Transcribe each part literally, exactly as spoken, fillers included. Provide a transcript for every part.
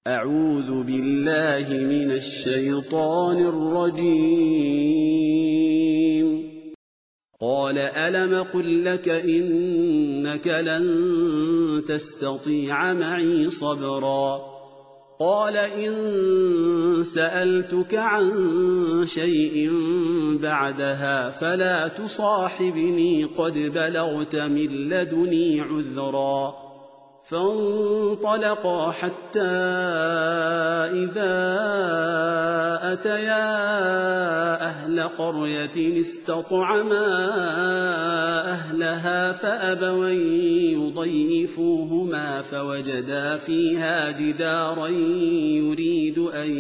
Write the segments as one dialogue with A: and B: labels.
A: أعوذ بالله من الشيطان الرجيم. قال ألم قل لك إنك لن تستطيع معي صبرا قال إن سألتك عن شيء بعدها فلا تصاحبني قد بلغت من لدني عذرا فانطلقا حتى إذا أتيا أهل قرية استطعما أهلها فأبوا أن يضيفوهما فوجدا فيها جدارا يريد أن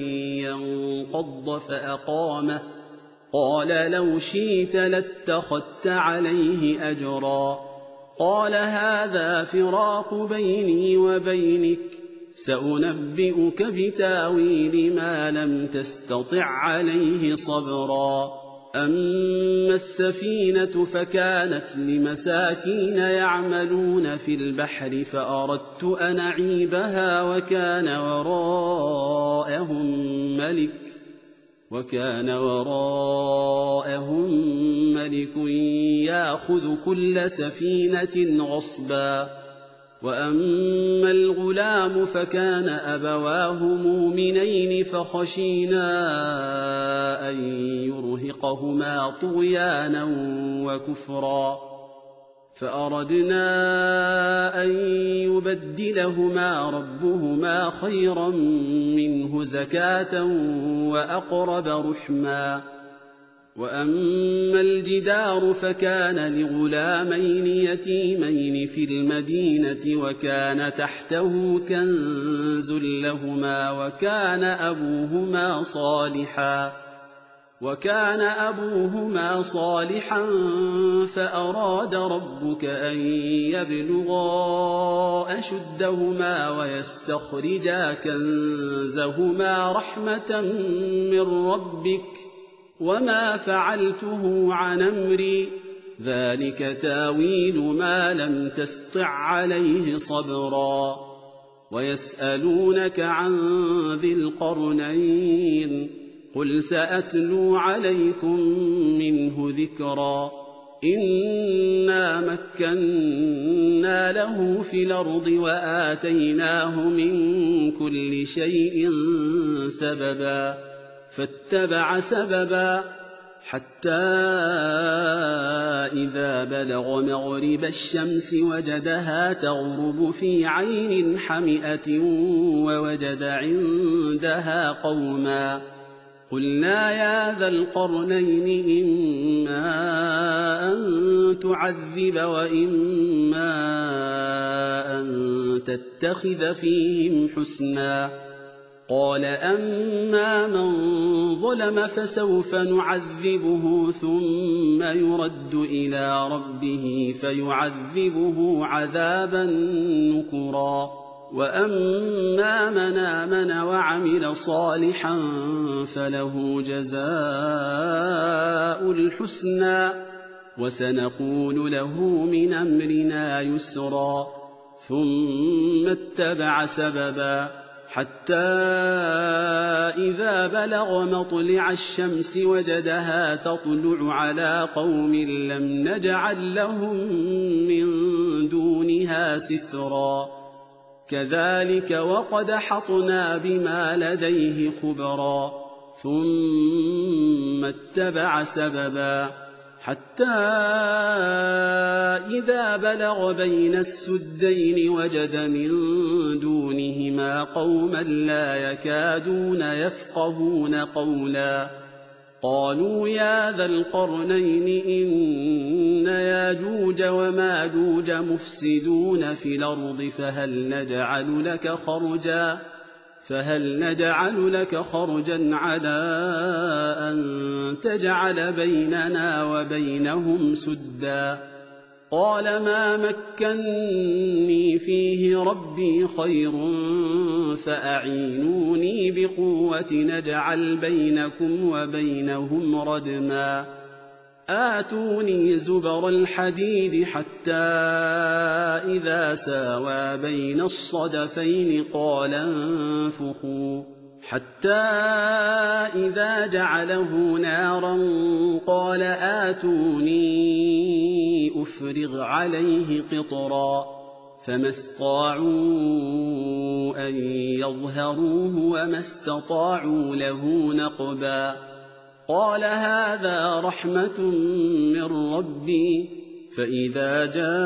A: ينقض فأقامه قال لو شئت لاتخذت عليه أجرا قال هذا فراق بيني وبينك سأنبئك بتاويل ما لم تستطع عليه صبرا أما السفينة فكانت لمساكين يعملون في البحر فأردت أن أعيبها وكان وراءهم ملك وكان وراءهم ملك يأخذ كل سفينة غصبا وأما الغلام فكان أبواه مؤمنين فخشينا أن يرهقهما طغيانا وكفرا فأردنا أن يبدلهما ربهما خيرا منه زكاة وأقرب رحما وأما الجدار فكان لغلامين يتيمين في المدينة وكان تحته كنز لهما وكان أبوهما صالحا وكان أبوهما صالحا فأراد ربك أن يبلغا أشدهما ويستخرجا كنزهما رحمة من ربك وما فعلته عن أمري ذلك تاويل ما لم تسطع عليه صبرا ويسألونك عن ذي القرنين قل سأتلو عليكم منه ذكرا إنا مكنا له في الأرض وآتيناه من كل شيء سببا فاتبع سببا حتى إذا بلغ مغرب الشمس وجدها تغرب في عين حمئة ووجد عندها قوما قلنا يا ذا القرنين إما أن تعذب وإما أن تتخذ فيهم حسنا قال أما من ظلم فسوف نعذبه ثم يرد إلى ربه فيعذبه عذابا نكرا وأما من آمن وعمل صالحا فله جزاء الحسنى وسنقول له من أمرنا يسرا ثم اتبع سببا حتى إذا بلغ مطلع الشمس وجدها تطلع على قوم لم نجعل لهم من دونها سترا كذلك وقد حطنا بما لديه خبرا ثم اتبع سببا حتى إذا بلغ بين السدين وجد من دونهما قوما لا يكادون يفقهون قولا قالوا يا ذا القرنين إن ياجوج وماجوج مفسدون في الأرض فهل نجعل لك خرجا فهل نجعل لك خرجا على أن تجعل بيننا وبينهم سدا قال ما مكني فيه ربي خير فأعينوني بقوة نجعل بينكم وبينهم ردما آتوني زبر الحديد حتى إذا ساوى بين الصدفين قال انفخوا حتى إذا جعله نارا قال آتوني أفرغ عليه قطرا فما استطاعوا أن يظهروه وما استطاعوا له نقبا قال هذا رحمة من ربي فإذا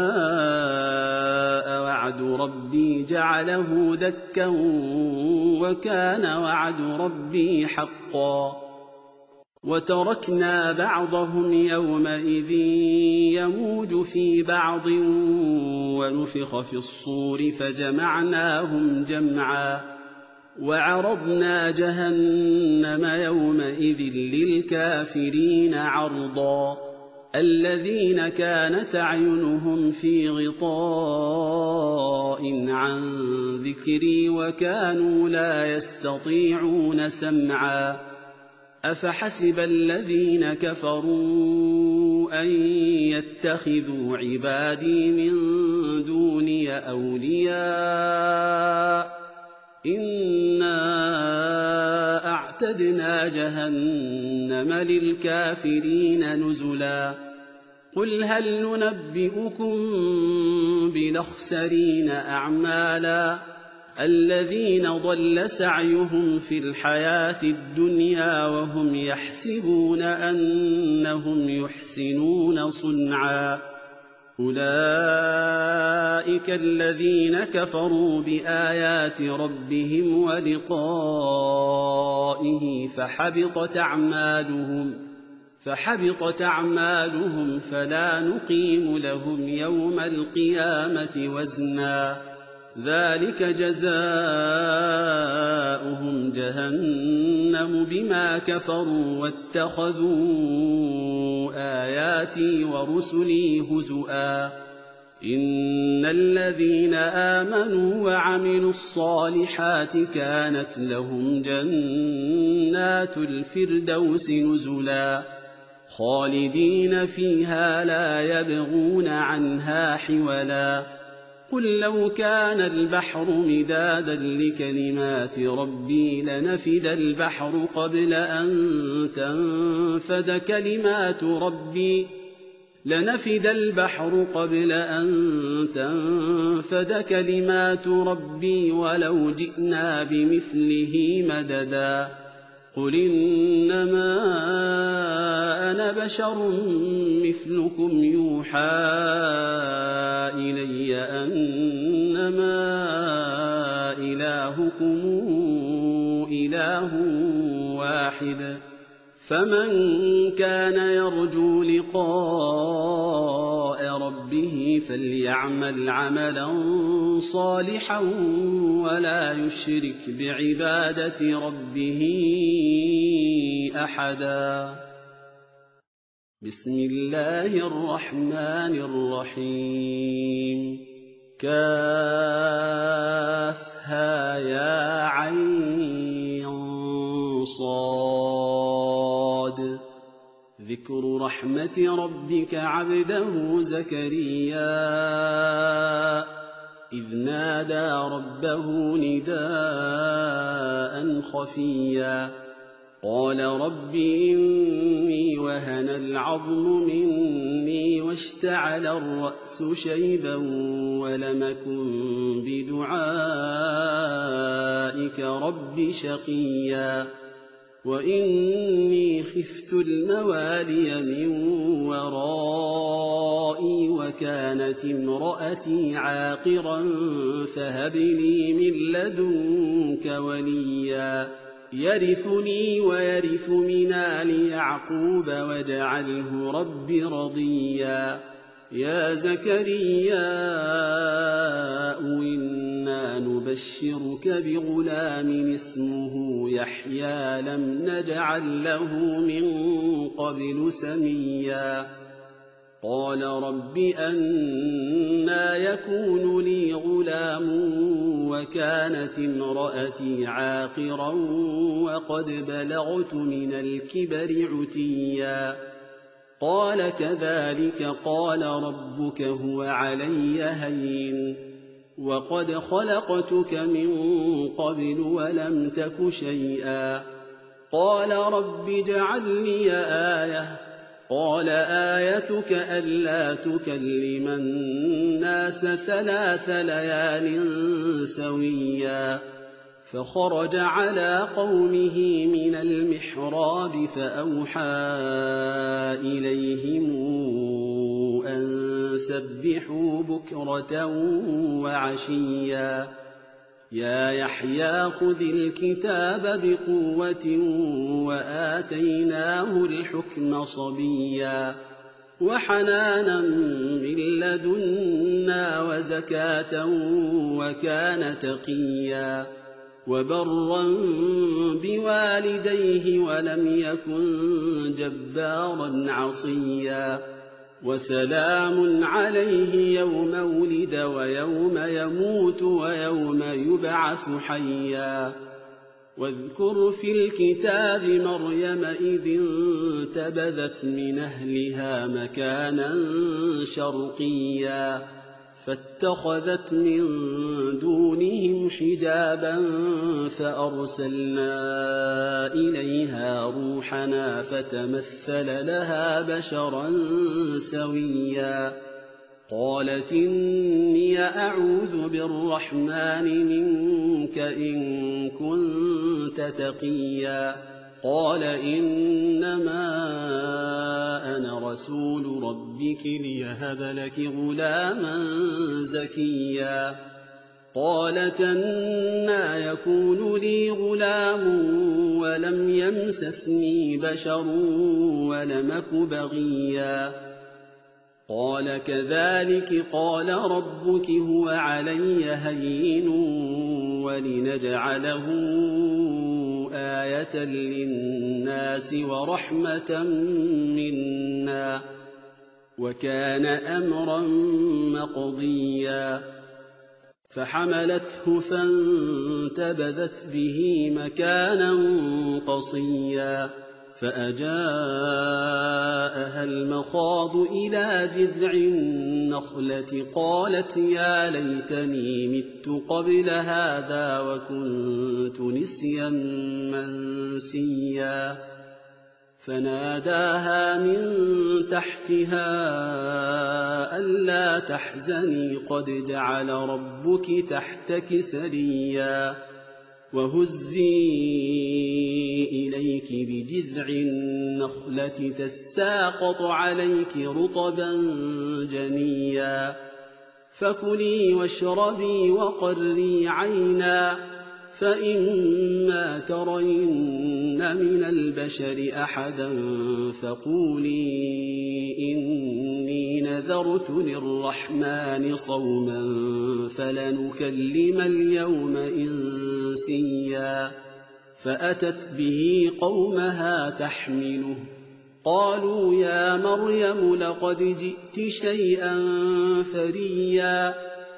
A: جاء وعد ربي جعله دكا وكان وعد ربي حقا وتركنا بعضهم يومئذ يموج في بعض ونفخ في الصور فجمعناهم جمعا وعرضنا جهنم يومئذ للكافرين عرضا الذين كانت أعينهم في غطاء عن ذكري وكانوا لا يستطيعون سمعا أفحسب الذين كفروا أن يتخذوا عبادي من دوني أولياء إنا أعتدنا جهنم للكافرين نزلا قل هل ننبئكم بالأخسرين أعمالا الذين ضل سعيهم في الحياة الدنيا وهم يحسبون أنهم يحسنون صنعا أولئك الذين كفروا بآيات ربهم ولقائه فحبطت أعمالهم فحبطت أعمالهم فلا نقيم لهم يوم القيامة وزنا ذلك جزاؤهم جهنم بما كفروا واتخذوا آياتي ورسلي هزؤا إن الذين آمنوا وعملوا الصالحات كانت لهم جنات الفردوس نزلا خالدين فيها لا يبغون عنها حولا قل لو كان البحر مدادا لكلمات ربي لنفد البحر قبل أن تنفد كلمات ربي لنفد البحر قبل أن تنفد كلمات ربي ولو جئنا بمثله مددا قل إنما أنا بشر مثلكم يوحى إلي أنما إلهكم إله واحد فمن كان يرجو لقاء ربه فليعمل عملا صالحا ولا يشرك بعبادة ربه أحدا بسم الله الرحمن الرحيم كافها يا عين صاد ذكر رحمة ربك عبده زكريا إذ نادى ربه نداء خفيا قال رب إني وهن العظم مني واشتعل الرأس شيبا ولم أكن بدعائك رب شقيا وإني خفت الموالي من ورائي وكانت امرأتي عاقرا فهب لي من لدنك وليا يرثني ويرث من آل يعقوب واجعله رب رضيا يا زكريا إنا نبشرك بغلام اسمه يحيى لم نجعل له من قبل سميا قال رب أنى يكون لي غلام وكانت امرأتي عاقرا وقد بلغت من الكبر عتيا قال كذلك قال ربك هو علي هين وقد خلقتك من قبل ولم تك شيئا قال رب اجعل لي آية قال آيتك ألا تكلم الناس ثلاث ليال سويا فخرج على قومه من المحراب فأوحى إليهم أن سبحوا بكرة وعشيا يا يحيى خذ الكتاب بقوة وآتيناه الحكم صبيا وحنانا من لدنا وزكاة وكان تقيا وبرا بوالديه ولم يكن جبارا عصيا وسلام عليه يوم ولد ويوم يموت ويوم يبعث حيا واذكر في الكتاب مريم إذ انتبذت من أهلها مكانا شرقيا فاتخذت من دونهم حجابا فأرسلنا إليها روحنا فتمثل لها بشرا سويا قالت إني أعوذ بالرحمن منك إن كنت تقيا قال إنما أنا رسول ربك ليهب لك غلاما زكيا قالت أنى يكون لي غلام ولم يمسسني بشر ولم أك بغيا قال كذلك قال ربك هو علي هين ولنجعله آية للناس ورحمة منا وكان أمرا مقضيا فحملته فانتبذت به مكانا قصيا فأجاءها المخاض إلى جذع النخلة قالت يا ليتني مت قبل هذا وكنت نسيا منسيا فناداها من تحتها ألا تحزني قد جعل ربك تحتك سريا وهزي إليك بجذع النخلة تساقط عليك رطبا جنيا فكلي واشربي وقري عينا فإما ترين من البشر أحدا فقولي إني نذرت للرحمن صوما فلنكلم اليوم إنسيا فأتت به قومها تحمله قالوا يا مريم لقد جئت شيئا فريا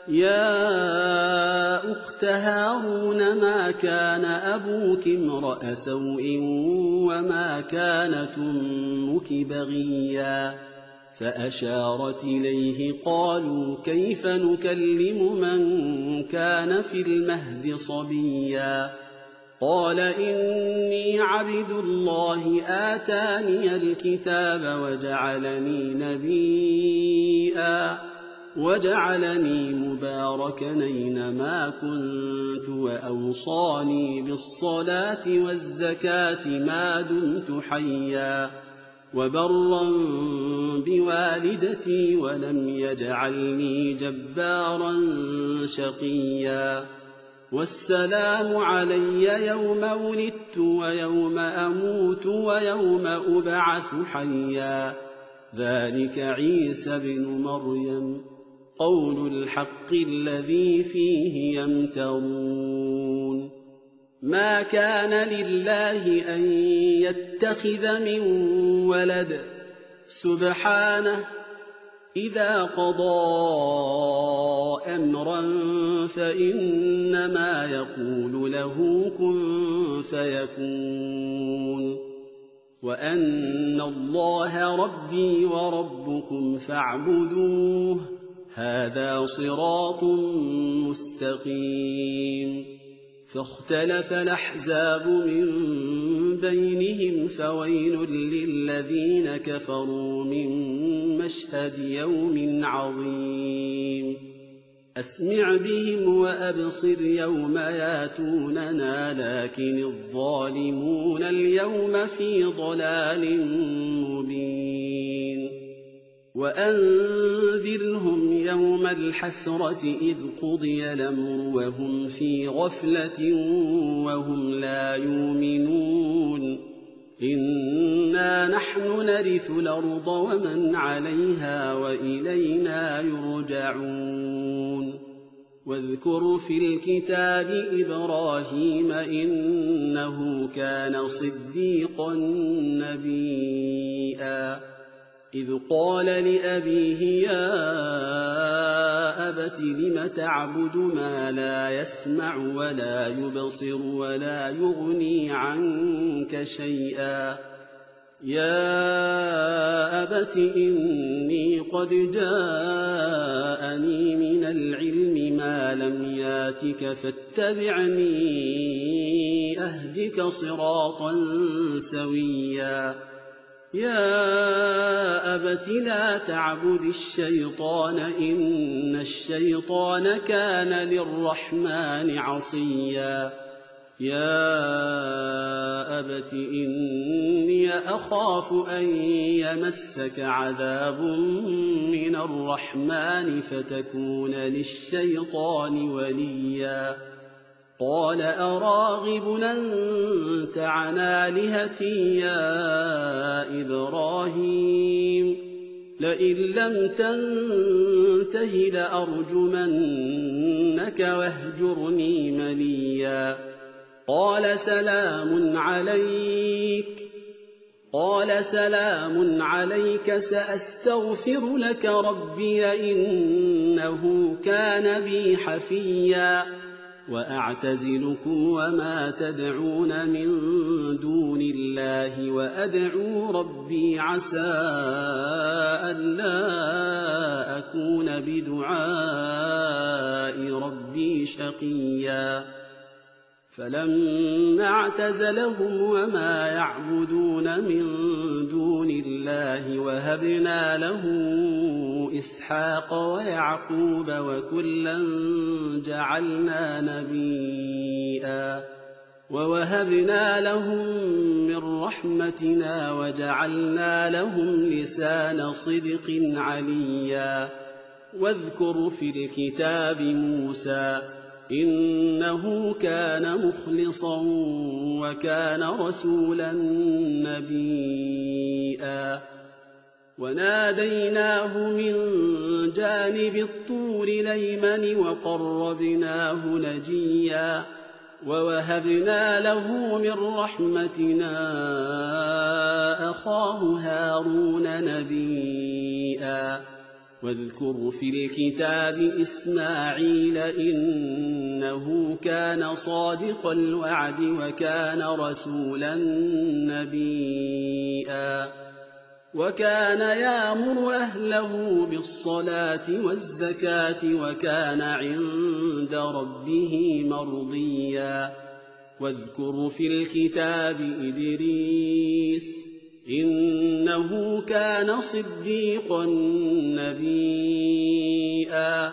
A: يا أخت هارون ما كان أبوك امرأ سوء وما كانت أمك بغيا فأشارت إليه قالوا كيف نكلم من كان في المهد صبيا قال إني عبد الله آتاني الكتاب وجعلني نبيا وجعلني مباركا أينما كنت وأوصاني بالصلاة والزكاة ما دمت حيا وبرا بوالدتي ولم يجعلني جبارا شقيا والسلام علي يوم ولدت ويوم أموت ويوم أبعث حيا ذلك عيسى بن مريم قول الحق الذي فيه يمترون ما كان لله أن يتخذ من ولد سبحانه إذا قضى أمرا فإنما يقول له كن فيكون وأن الله ربي وربكم فاعبدوه هذا صراط مستقيم فاختلف الأحزاب من بينهم فويل للذين كفروا من مشهد يوم عظيم أسمع بهم وأبصر يوم ياتوننا لكن الظالمون اليوم في ضلال مبين وأنذرهم يوم الحسرة إذ قضي الأمر وهم في غفلة وهم لا يؤمنون إنا نحن نرث الأرض ومن عليها وإلينا يرجعون واذكر في الكتاب إبراهيم إنه كان صديقا نبيا إذ قال لأبيه يا أبت لم تعبد ما لا يسمع ولا يبصر ولا يغني عنك شيئا يا أبت إني قد جاءني من العلم ما لم ياتك فاتبعني أهدك صراطا سويا يا أبت لا تعبد الشيطان إن الشيطان كان للرحمن عصيا يا أبت إني أخاف أن يمسك عذاب من الرحمن فتكون للشيطان وليا قال أراغب أنت عن آلهتي يا إبراهيم لئن لم تنته لأرجمنك واهجرني مليا قال سلام عليك قال سلام عليك سأستغفر لك ربي إنه كان بي حفيا وأعتزلكم وما تدعون من دون الله وأدعو ربي عسى ألا أكون بدعاء ربي شقيا فلما اعتزلهم وما يعبدون من دون الله وهبنا له إسحاق ويعقوب وكلا جعلنا نبيا ووهبنا لهم من رحمتنا وجعلنا لهم لسان صدق عليا واذكر في الكتاب موسى إنه كان مخلصا وكان رسولا نبيا وناديناه من جانب الطور الأيمن وقربناه نجيا ووهبنا له من رحمتنا أخاه هارون نبيا واذكر في الكتاب إسماعيل إنه كان صادق الوعد وكان رسولا نبيا وكان يأمر أهله بالصلاة والزكاة وكان عند ربه مرضيا واذكر في الكتاب إدريس إنه كان صديقا نبيا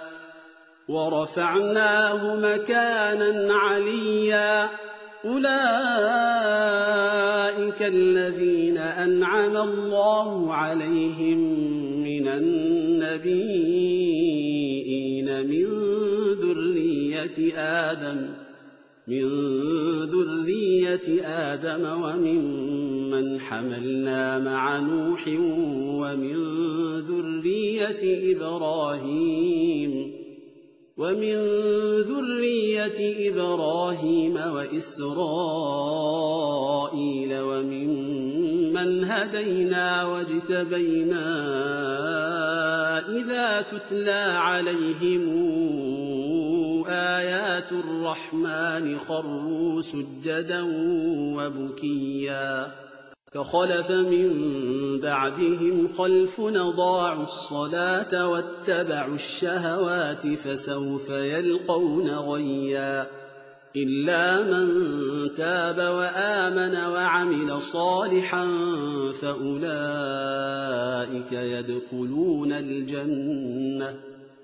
A: ورفعناه مكانا عليا أولئك الذين أنعم الله عليهم من النبيين من ذرية آدم من ذرية آدم وممن حملنا مع نوح ومن ذرية إبراهيم ومن ذرية إبراهيم وإسرائيل وممن هدينا واجتبينا إذا تتلى عليهم آيات الرحمن خروا سجدا وبكيا فخلف من بعدهم خلف أضاعوا الصلاة واتبعوا الشهوات فسوف يلقون غيا إلا من تاب وآمن وعمل صالحا فأولئك يدخلون الجنة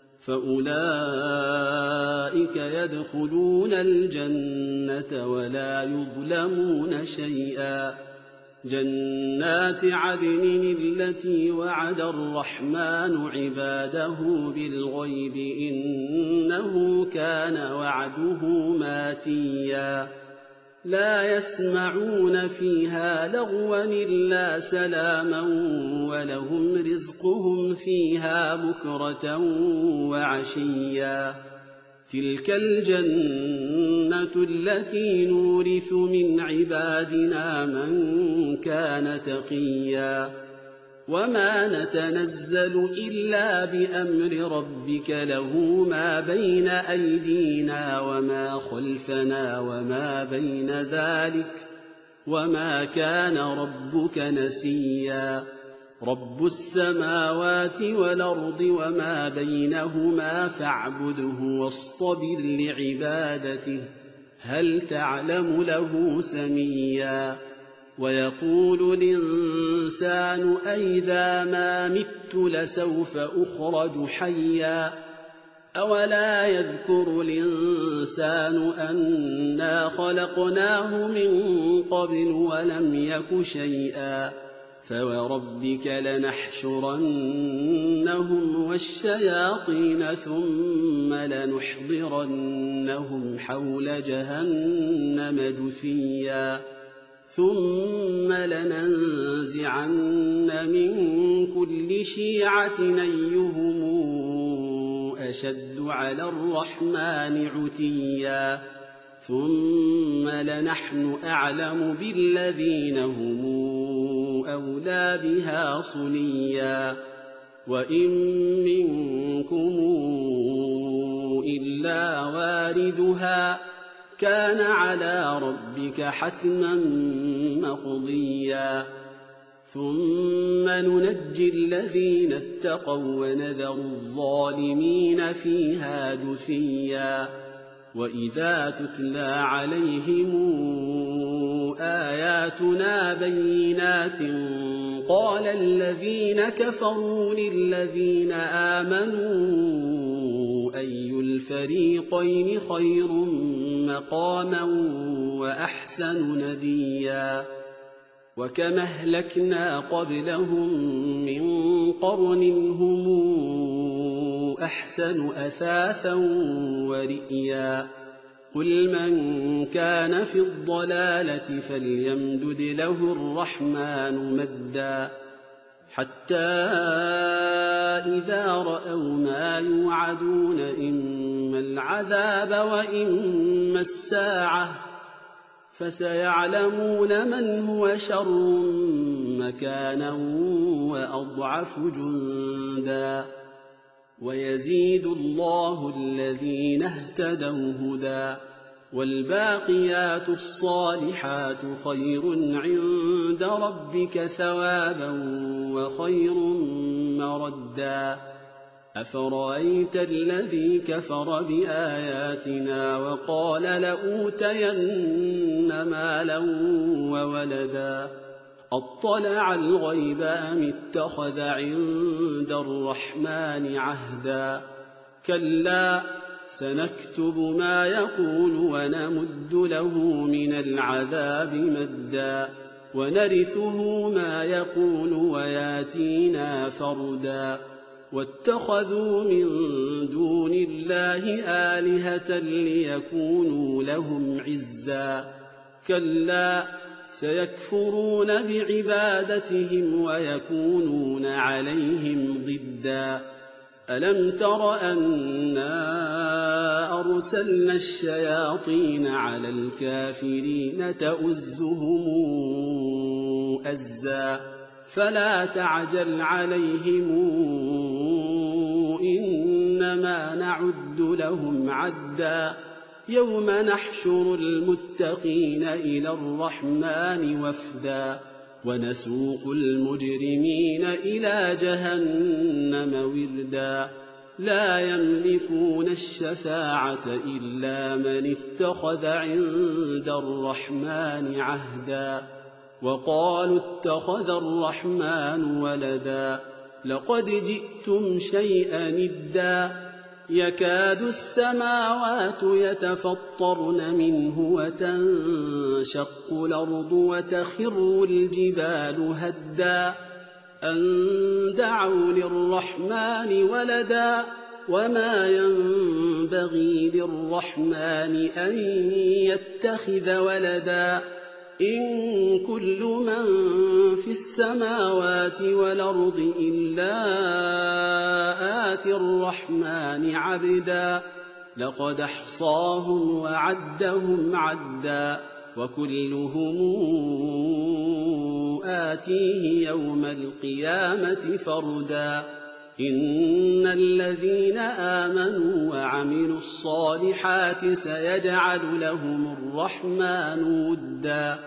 A: فأولئك يدخلون الجنة ولا يظلمون شيئا جنات عدن التي وعد الرحمن عباده بالغيب إنه كان وعده ماتيا لا يسمعون فيها لغوا إلا سلاما ولهم رزقهم فيها بكرة وعشيا تلك الجنة التي نورث من عبادنا من كان تقيا وما نتنزل إلا بأمر ربك له ما بين أيدينا وما خلفنا وما بين ذلك وما كان ربك نسيا رب السماوات والأرض وما بينهما فاعبده واصطبر لعبادته هل تعلم له سميا ويقول الإنسان أئذا ما مت لسوف أخرج حيا أولا يذكر الإنسان أنا خلقناه من قبل ولم يك شيئا فوربك لنحشرنهم والشياطين ثم لنحضرنهم حول جهنم جثيا ثم لننزعن من كل شيعة أيهم أشد على الرحمن عتيا ثم لنحن أعلم بالذين هم أولى بها صليا وإن منكم إلا واردها كان على ربك حتما مقضيا ثم ننجي الذين اتقوا ونذر الظالمين فيها جثيا وإذا تتلى عليهم آياتنا بينات قال الذين كفروا للذين آمنوا أي الفريقين خير مقاما وأحسن نديا وكم أهلكنا قبلهم من قرن هم أحسن أثاثا ورئيا قل من كان في الضلالة فليمدد له الرحمن مدا حتى إذا رأوا ما يوعدون إما العذاب وإما الساعة فسيعلمون من هو شر مكانا وأضعف جندا ويزيد الله الذين اهتدوا هدى والباقيات الصالحات خير عند ربك ثوابا وخير مردا أفرأيت الذي كفر بآياتنا وقال لأوتين مالا وولدا أطلع الغيب أم اتخذ عند الرحمن عهدا كلا سنكتب ما يقول ونمد له من العذاب مدا ونرثه ما يقول وياتينا فردا واتخذوا من دون الله آلهة ليكونوا لهم عزا كلا سيكفرون بعبادتهم ويكونون عليهم ضدا ألم تر أنا أرسلنا الشياطين على الكافرين تؤزهم أزا فلا تعجل عليهم إنما نعد لهم عدا يوم نحشر المتقين إلى الرحمن وفدا ونسوق المجرمين إلى جهنم وردا لا يملكون الشفاعة إلا من اتخذ عند الرحمن عهدا وقالوا اتخذ الرحمن ولدا لقد جئتم شيئا إدا يكاد السماوات يتفطرن منه وتنشق الأرض وتخر الجبال هدا أن دعوا للرحمن ولدا وما ينبغي للرحمن أن يتخذ ولدا إن كل من في السماوات والأرض إلا آتي الرحمن عبدا لقد أحصاهم وعدهم عدا وكلهم آتيه يوم القيامة فردا إن الذين آمنوا وعملوا الصالحات سيجعل لهم الرحمن ودا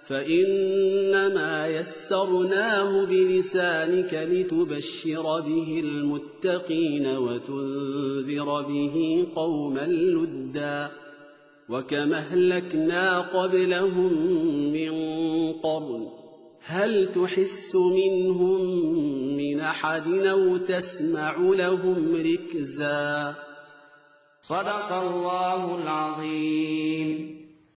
A: فإنما يسرناه بلسانك لتبشر به المتقين وتنذر به قوما لدا وكما أهلكنا قبلهم من قرن هل تحس منهم من أحد أو تسمع لهم ركزا.
B: صدق الله العظيم.